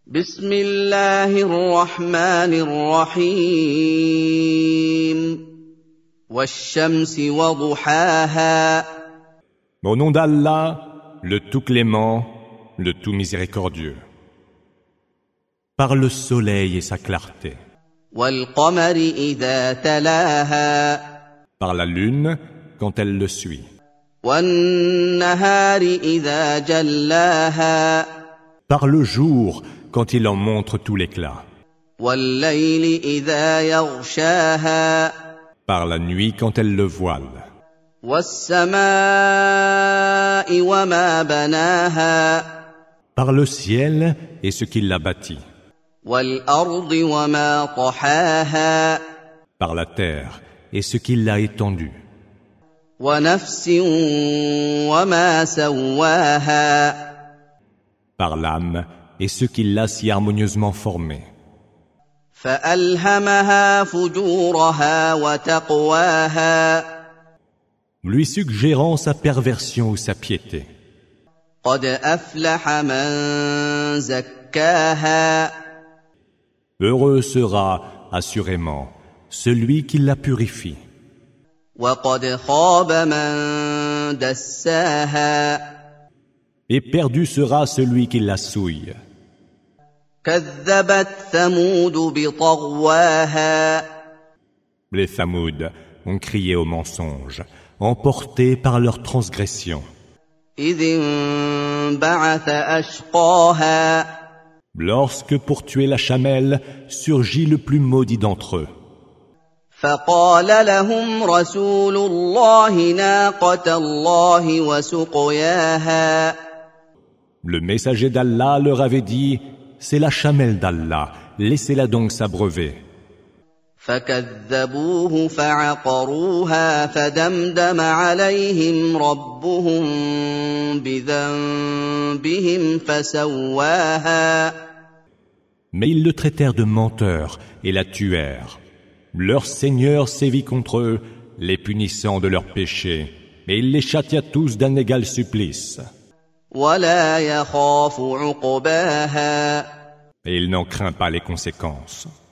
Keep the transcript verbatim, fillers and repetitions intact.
بسم الله الرحمن الرحيم والشمس وضحاها Au nom d'Allah, le tout clément, le tout miséricordieux. Par le soleil et sa clarté. والقمر إذا تلاها Par la lune quand elle le suit. والنهار إذا جلاها Par le jour quand il en montre tout l'éclat. والليل إذا يغشاها Par la nuit quand elle le voile. والسماء وما بناها Par le ciel et ce qui l'a bâti. والأرض وما طحاها Par la terre et ce qui l'a étendu. ونفس وما سواها Par l'âme et ce qui l'a si harmonieusement formé. فألهمها فجورها وتقواها Lui suggérant sa perversion ou sa piété. قد أفلح من زكاها Heureux sera, assurément, celui qui la purifie. وقد خاب من دساها Et perdu sera celui qui la souille. كذبت ثمود بطغواها Les Thamoud ont crié au mensonge, emportés par leur transgression. إذ انبعث أشقاها Lorsque pour tuer la chamelle surgit le plus maudit d'entre eux. فقال لهم رسول الله ناقة الله وسقياها Le messager d'Allah leur avait dit, c'est la chamelle d'Allah, laissez-la donc s'abreuver. فكذبوه فعقروها فدمدم عليهم ربهم بذنبهم فسواها Mais ils le traitèrent de menteur et la tuèrent. Leur Seigneur sévit contre eux, les punissant de leurs péchés, et il les châtia tous d'un égal supplice. ولا يخاف عقباها Et il n'en craint pas les conséquences.